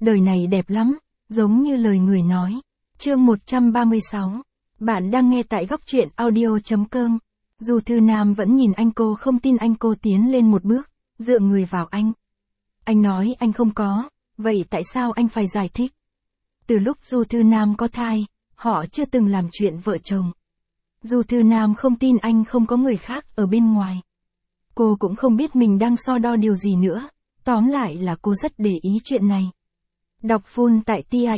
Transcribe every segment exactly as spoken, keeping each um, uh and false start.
đời này đẹp lắm, giống như lời người nói. Chương một trăm ba mươi sáu. Bạn đang nghe tại góc truyện audio chấm com. Du Thư Nam vẫn nhìn anh, cô không tin anh. Cô tiến lên một bước, dựa người vào anh. Anh nói anh không có, vậy tại sao anh phải giải thích? Từ lúc Du Thư Nam có thai, họ chưa từng làm chuyện vợ chồng. Du Thư Nam không tin anh không có người khác ở bên ngoài. Cô cũng không biết mình đang so đo điều gì nữa, tóm lại là cô rất để ý chuyện này. Đọc full tại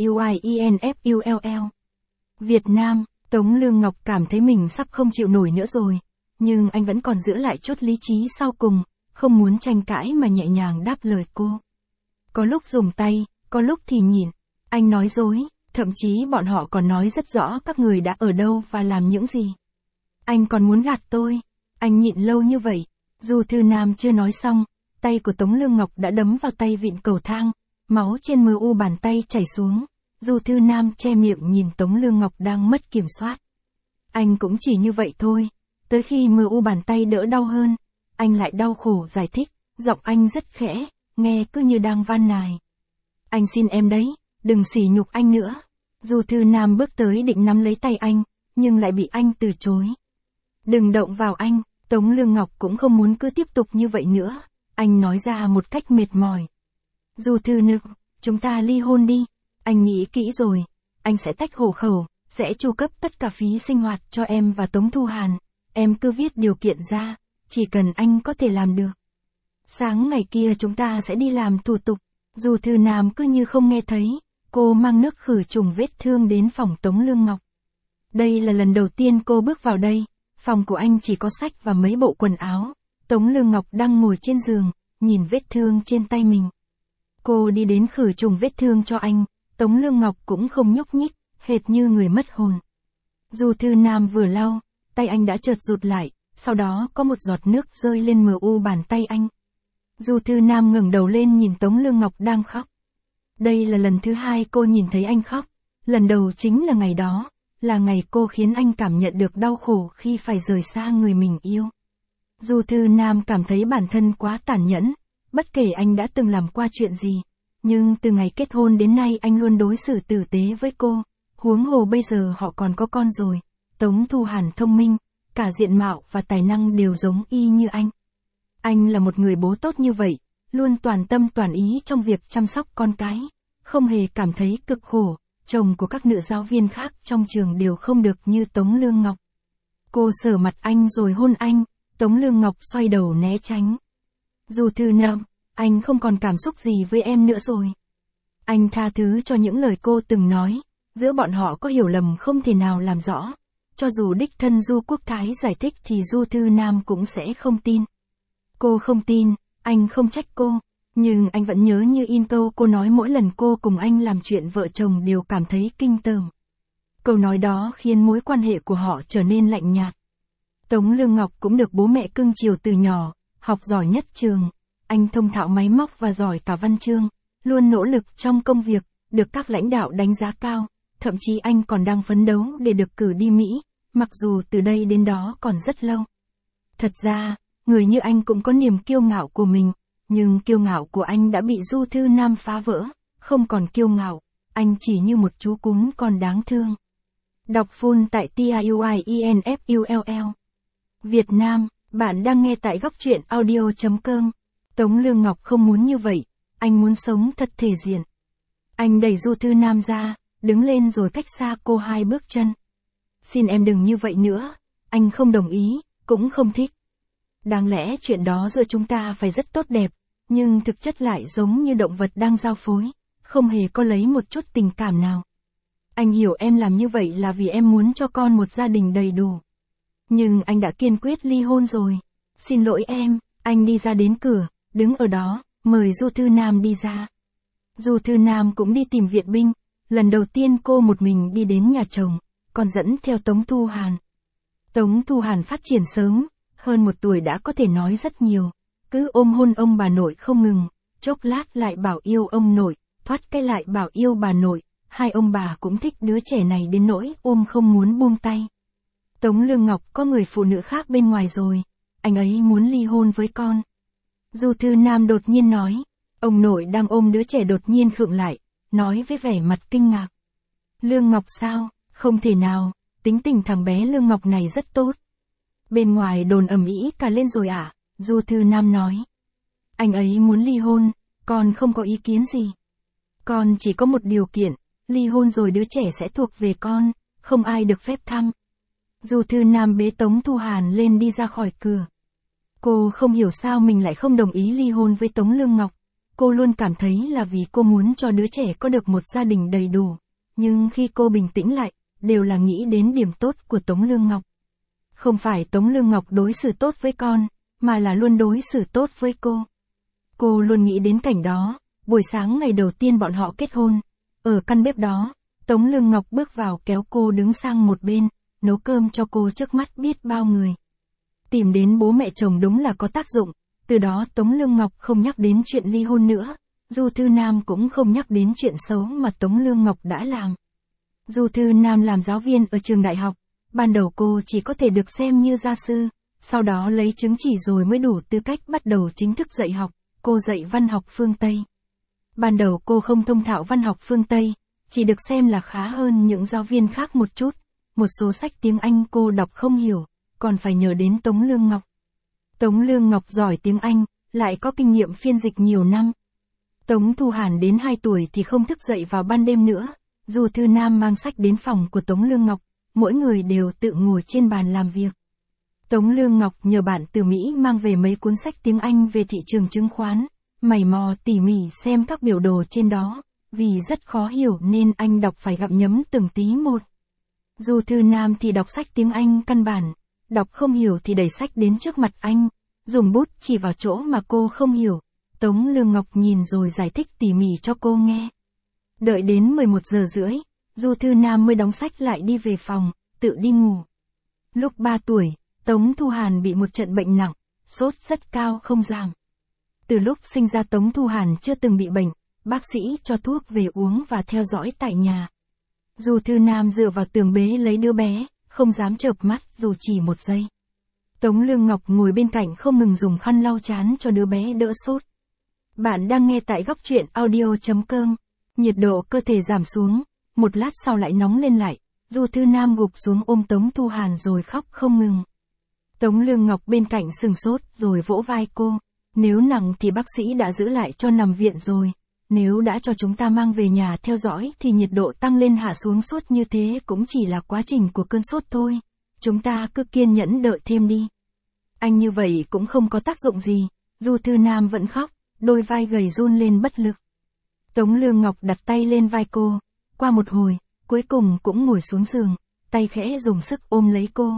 TIUIENFULL. Việt Nam, Tống Lương Ngọc cảm thấy mình sắp không chịu nổi nữa rồi, nhưng anh vẫn còn giữ lại chút lý trí sau cùng, không muốn tranh cãi mà nhẹ nhàng đáp lời cô. Có lúc dùng tay, có lúc thì nhìn, anh nói dối, thậm chí bọn họ còn nói rất rõ các người đã ở đâu và làm những gì. Anh còn muốn gạt tôi, anh nhịn lâu như vậy. Du Thư Nam chưa nói xong, tay của Tống Lương Ngọc đã đấm vào tay vịn cầu thang, máu trên mờ u bàn tay chảy xuống. Du Thư Nam che miệng nhìn Tống Lương Ngọc đang mất kiểm soát. Anh cũng chỉ như vậy thôi, tới khi mờ u bàn tay đỡ đau hơn, anh lại đau khổ giải thích, giọng anh rất khẽ, nghe cứ như đang van nài. Anh xin em đấy, đừng sỉ nhục anh nữa. Du Thư Nam bước tới định nắm lấy tay anh, nhưng lại bị anh từ chối. Đừng động vào anh. Tống Lương Ngọc cũng không muốn cứ tiếp tục như vậy nữa, anh nói ra một cách mệt mỏi. Du Thư Nữ, chúng ta ly hôn đi, anh nghĩ kỹ rồi, anh sẽ tách hộ khẩu, sẽ chu cấp tất cả phí sinh hoạt cho em và Tống Thu Hàn, em cứ viết điều kiện ra, chỉ cần anh có thể làm được. Sáng ngày kia chúng ta sẽ đi làm thủ tục. Du Thư Nam cứ như không nghe thấy, cô mang nước khử trùng vết thương đến phòng Tống Lương Ngọc. Đây là lần đầu tiên cô bước vào đây. Phòng của anh chỉ có sách và mấy bộ quần áo. Tống Lương Ngọc đang ngồi trên giường, nhìn vết thương trên tay mình. Cô đi đến khử trùng vết thương cho anh, Tống Lương Ngọc cũng không nhúc nhích, hệt như người mất hồn. Du Thư Nam vừa lau, tay anh đã chợt rụt lại, sau đó có một giọt nước rơi lên mờ u bàn tay anh. Du Thư Nam ngẩng đầu lên nhìn Tống Lương Ngọc đang khóc. Đây là lần thứ hai cô nhìn thấy anh khóc, lần đầu chính là ngày đó. Là ngày cô khiến anh cảm nhận được đau khổ khi phải rời xa người mình yêu. Du Thư Nam cảm thấy bản thân quá tàn nhẫn, bất kể anh đã từng làm qua chuyện gì, nhưng từ ngày kết hôn đến nay anh luôn đối xử tử tế với cô, huống hồ bây giờ họ còn có con rồi. Tống Thu Hàn thông minh, cả diện mạo và tài năng đều giống y như anh. Anh là một người bố tốt như vậy, luôn toàn tâm toàn ý trong việc chăm sóc con cái, không hề cảm thấy cực khổ. Chồng của các nữ giáo viên khác trong trường đều không được như Tống Lương Ngọc. Cô sờ mặt anh rồi hôn anh, Tống Lương Ngọc xoay đầu né tránh. Du Thư Nam, anh không còn cảm xúc gì với em nữa rồi. Anh tha thứ cho những lời cô từng nói, giữa bọn họ có hiểu lầm không thể nào làm rõ. Cho dù đích thân Du Quốc Thái giải thích thì Du Thư Nam cũng sẽ không tin. Cô không tin, anh không trách cô. Nhưng anh vẫn nhớ như in câu cô nói mỗi lần cô cùng anh làm chuyện vợ chồng đều cảm thấy kinh tởm. Câu nói đó khiến mối quan hệ của họ trở nên lạnh nhạt. Tống Lương Ngọc cũng được bố mẹ cưng chiều từ nhỏ, học giỏi nhất trường. Anh thông thạo máy móc và giỏi cả văn chương, luôn nỗ lực trong công việc, được các lãnh đạo đánh giá cao. Thậm chí anh còn đang phấn đấu để được cử đi Mỹ, mặc dù từ đây đến đó còn rất lâu. Thật ra, người như anh cũng có niềm kiêu ngạo của mình. Nhưng kiêu ngạo của anh đã bị Du Thư Nam phá vỡ, không còn kiêu ngạo, anh chỉ như một chú cún con đáng thương. Đọc full tại TIUIENFULL. Việt Nam, bạn đang nghe tại góc truyện audio chấm com. Tống Lương Ngọc không muốn như vậy, anh muốn sống thật thể diện. Anh đẩy Du Thư Nam ra, đứng lên rồi cách xa cô hai bước chân. Xin em đừng như vậy nữa, anh không đồng ý, cũng không thích. Đáng lẽ chuyện đó giữa chúng ta phải rất tốt đẹp, nhưng thực chất lại giống như động vật đang giao phối, không hề có lấy một chút tình cảm nào. Anh hiểu em làm như vậy là vì em muốn cho con một gia đình đầy đủ. Nhưng anh đã kiên quyết ly hôn rồi. Xin lỗi em, anh đi ra đến cửa, đứng ở đó, mời Du Thư Nam đi ra. Du Thư Nam cũng đi tìm viện binh, lần đầu tiên cô một mình đi đến nhà chồng, còn dẫn theo Tống Thu Hàn. Tống Thu Hàn phát triển sớm. Hơn một tuổi đã có thể nói rất nhiều, cứ ôm hôn ông bà nội không ngừng, chốc lát lại bảo yêu ông nội, thoát cái lại bảo yêu bà nội, hai ông bà cũng thích đứa trẻ này đến nỗi ôm không muốn buông tay. Tống Lương Ngọc có người phụ nữ khác bên ngoài rồi, anh ấy muốn ly hôn với con. Du Thư Nam đột nhiên nói, ông nội đang ôm đứa trẻ đột nhiên khựng lại, nói với vẻ mặt kinh ngạc. Lương Ngọc sao, không thể nào, tính tình thằng bé Lương Ngọc này rất tốt. Bên ngoài đồn ầm ĩ cả lên rồi à, Du Thư Nam nói. Anh ấy muốn ly hôn, con không có ý kiến gì. Con chỉ có một điều kiện, ly hôn rồi đứa trẻ sẽ thuộc về con, không ai được phép thăm. Du Thư Nam bế Tống Thu Hàn lên đi ra khỏi cửa. Cô không hiểu sao mình lại không đồng ý ly hôn với Tống Lương Ngọc. Cô luôn cảm thấy là vì cô muốn cho đứa trẻ có được một gia đình đầy đủ. Nhưng khi cô bình tĩnh lại, đều là nghĩ đến điểm tốt của Tống Lương Ngọc. Không phải Tống Lương Ngọc đối xử tốt với con, mà là luôn đối xử tốt với cô. Cô luôn nghĩ đến cảnh đó, buổi sáng ngày đầu tiên bọn họ kết hôn. Ở căn bếp đó, Tống Lương Ngọc bước vào kéo cô đứng sang một bên, nấu cơm cho cô trước mắt biết bao người. Tìm đến bố mẹ chồng đúng là có tác dụng, từ đó Tống Lương Ngọc không nhắc đến chuyện ly hôn nữa. Du Thư Nam cũng không nhắc đến chuyện xấu mà Tống Lương Ngọc đã làm. Du Thư Nam làm giáo viên ở trường đại học, ban đầu cô chỉ có thể được xem như gia sư, sau đó lấy chứng chỉ rồi mới đủ tư cách bắt đầu chính thức dạy học, cô dạy văn học phương Tây. Ban đầu cô không thông thạo văn học phương Tây, chỉ được xem là khá hơn những giáo viên khác một chút, một số sách tiếng Anh cô đọc không hiểu, còn phải nhờ đến Tống Lương Ngọc. Tống Lương Ngọc giỏi tiếng Anh, lại có kinh nghiệm phiên dịch nhiều năm. Tống Thu Hàn đến hai tuổi thì không thức dậy vào ban đêm nữa, Du Thư Nam mang sách đến phòng của Tống Lương Ngọc, mỗi người đều tự ngồi trên bàn làm việc. Tống Lương Ngọc nhờ bạn từ Mỹ mang về mấy cuốn sách tiếng Anh về thị trường chứng khoán, mày mò tỉ mỉ xem các biểu đồ trên đó, vì rất khó hiểu nên anh đọc phải gặm nhấm từng tí một. Du Thư Nam thì đọc sách tiếng Anh căn bản, đọc không hiểu thì đẩy sách đến trước mặt anh, dùng bút chỉ vào chỗ mà cô không hiểu. Tống Lương Ngọc nhìn rồi giải thích tỉ mỉ cho cô nghe. Đợi đến mười một giờ rưỡi, Du Thư Nam mới đóng sách lại đi về phòng, tự đi ngủ. Lúc ba tuổi, Tống Thu Hàn bị một trận bệnh nặng, sốt rất cao không giảm. Từ lúc sinh ra Tống Thu Hàn chưa từng bị bệnh, bác sĩ cho thuốc về uống và theo dõi tại nhà. Du Thư Nam dựa vào tường bế lấy đứa bé, không dám chợp mắt dù chỉ một giây. Tống Lương Ngọc ngồi bên cạnh không ngừng dùng khăn lau trán cho đứa bé đỡ sốt. Bạn đang nghe tại góc truyện audio chấm com. Nhiệt độ cơ thể giảm xuống, một lát sau lại nóng lên lại, Du Thư Nam gục xuống ôm Tống Thu Hàn rồi khóc không ngừng. Tống Lương Ngọc bên cạnh sừng sốt rồi vỗ vai cô. Nếu nặng thì bác sĩ đã giữ lại cho nằm viện rồi. Nếu đã cho chúng ta mang về nhà theo dõi thì nhiệt độ tăng lên hạ xuống sốt như thế cũng chỉ là quá trình của cơn sốt thôi. Chúng ta cứ kiên nhẫn đợi thêm đi. Anh như vậy cũng không có tác dụng gì. Du Thư Nam vẫn khóc, đôi vai gầy run lên bất lực. Tống Lương Ngọc đặt tay lên vai cô. Qua một hồi, cuối cùng cũng ngồi xuống giường, tay khẽ dùng sức ôm lấy cô.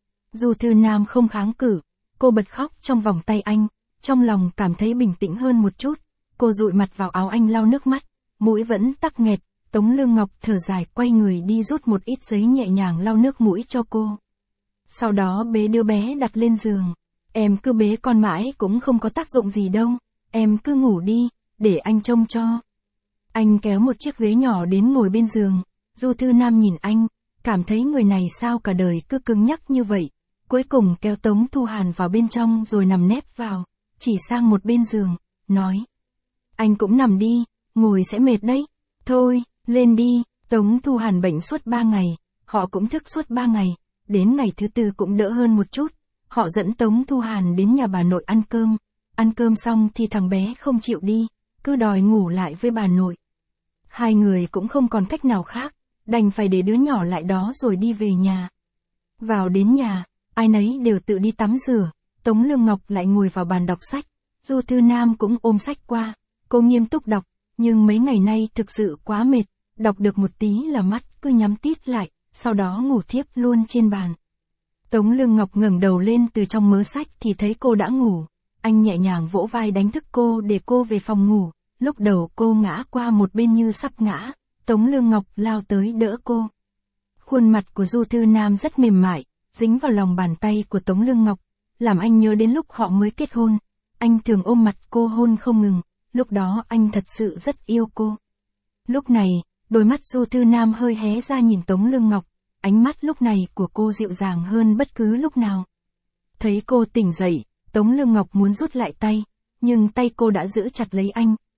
Du Thư Nam không kháng cự, cô bật khóc trong vòng tay anh, trong lòng cảm thấy bình tĩnh hơn một chút. Cô dụi mặt vào áo anh lau nước mắt, mũi vẫn tắc nghẹt. Tống Lương Ngọc thở dài quay người đi rút một ít giấy nhẹ nhàng lau nước mũi cho cô. Sau đó bế đứa bé đặt lên giường. Em cứ bế con mãi cũng không có tác dụng gì đâu, em cứ ngủ đi, để anh trông cho. Anh kéo một chiếc ghế nhỏ đến ngồi bên giường. Du Thư Nam nhìn anh, cảm thấy người này sao cả đời cứ cứng nhắc như vậy. Cuối cùng kéo Tống Thu Hàn vào bên trong rồi nằm nép vào, chỉ sang một bên giường, nói. Anh cũng nằm đi, ngồi sẽ mệt đấy. Thôi, lên đi. Tống Thu Hàn bệnh suốt ba ngày, họ cũng thức suốt ba ngày, đến ngày thứ tư cũng đỡ hơn một chút. Họ dẫn Tống Thu Hàn đến nhà bà nội ăn cơm. Ăn cơm xong thì thằng bé không chịu đi, cứ đòi ngủ lại với bà nội. Hai người cũng không còn cách nào khác, đành phải để đứa nhỏ lại đó rồi đi về nhà. Vào đến nhà, ai nấy đều tự đi tắm rửa, Tống Lương Ngọc lại ngồi vào bàn đọc sách. Du Thư Nam cũng ôm sách qua, cô nghiêm túc đọc, nhưng mấy ngày nay thực sự quá mệt, đọc được một tí là mắt cứ nhắm tít lại, sau đó ngủ thiếp luôn trên bàn. Tống Lương Ngọc ngẩng đầu lên từ trong mớ sách thì thấy cô đã ngủ. Anh nhẹ nhàng vỗ vai đánh thức cô để cô về phòng ngủ. Lúc đầu cô ngã qua một bên như sắp ngã, Tống Lương Ngọc lao tới đỡ cô. Khuôn mặt của Du Thư Nam rất mềm mại, dính vào lòng bàn tay của Tống Lương Ngọc, làm anh nhớ đến lúc họ mới kết hôn. Anh thường ôm mặt cô hôn không ngừng, lúc đó anh thật sự rất yêu cô. Lúc này, đôi mắt Du Thư Nam hơi hé ra nhìn Tống Lương Ngọc, ánh mắt lúc này của cô dịu dàng hơn bất cứ lúc nào. Thấy cô tỉnh dậy, Tống Lương Ngọc muốn rút lại tay, nhưng tay cô đã giữ chặt lấy anh,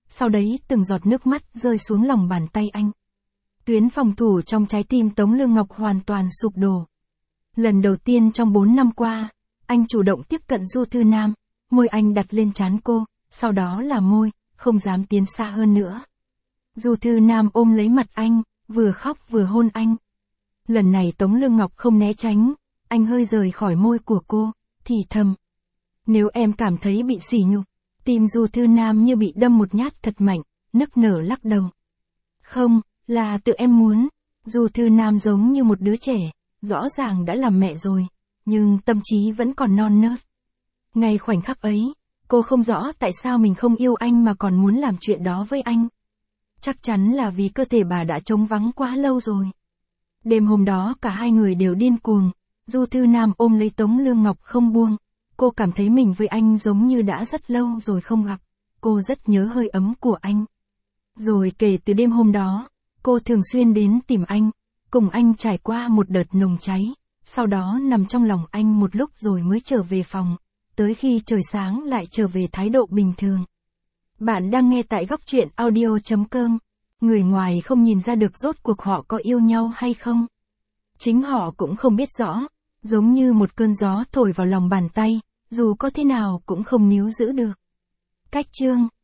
sau đấy từng giọt nước mắt rơi xuống lòng bàn tay anh. Tuyến phòng thủ trong trái tim Tống Lương Ngọc hoàn toàn sụp đổ. Lần đầu tiên trong bốn năm qua, anh chủ động tiếp cận Du Thư Nam, môi anh đặt lên trán cô, sau đó là môi, không dám tiến xa hơn nữa. Du Thư Nam ôm lấy mặt anh, vừa khóc vừa hôn anh. Lần này Tống Lương Ngọc không né tránh, anh hơi rời khỏi môi của cô, thì thầm. Nếu em cảm thấy bị sỉ nhục, tim Du Thư Nam như bị đâm một nhát thật mạnh, nức nở lắc đầu. Không, là tự em muốn. Du Thư Nam giống như một đứa trẻ, rõ ràng đã làm mẹ rồi, nhưng tâm trí vẫn còn non nớt. Ngay khoảnh khắc ấy, cô không rõ tại sao mình không yêu anh mà còn muốn làm chuyện đó với anh. Chắc chắn là vì cơ thể bà đã trống vắng quá lâu rồi. Đêm hôm đó cả hai người đều điên cuồng, Du Thư Nam ôm lấy Tống Lương Ngọc không buông. Cô cảm thấy mình với anh giống như đã rất lâu rồi không gặp, cô rất nhớ hơi ấm của anh. Rồi kể từ đêm hôm đó, cô thường xuyên đến tìm anh, cùng anh trải qua một đợt nồng cháy, sau đó nằm trong lòng anh một lúc rồi mới trở về phòng, tới khi trời sáng lại trở về thái độ bình thường. Bạn đang nghe tại góc truyện audio chấm com. Người ngoài không nhìn ra được rốt cuộc họ có yêu nhau hay không. Chính họ cũng không biết rõ, giống như một cơn gió thổi vào lòng bàn tay, dù có thế nào cũng không níu giữ được. Cách chương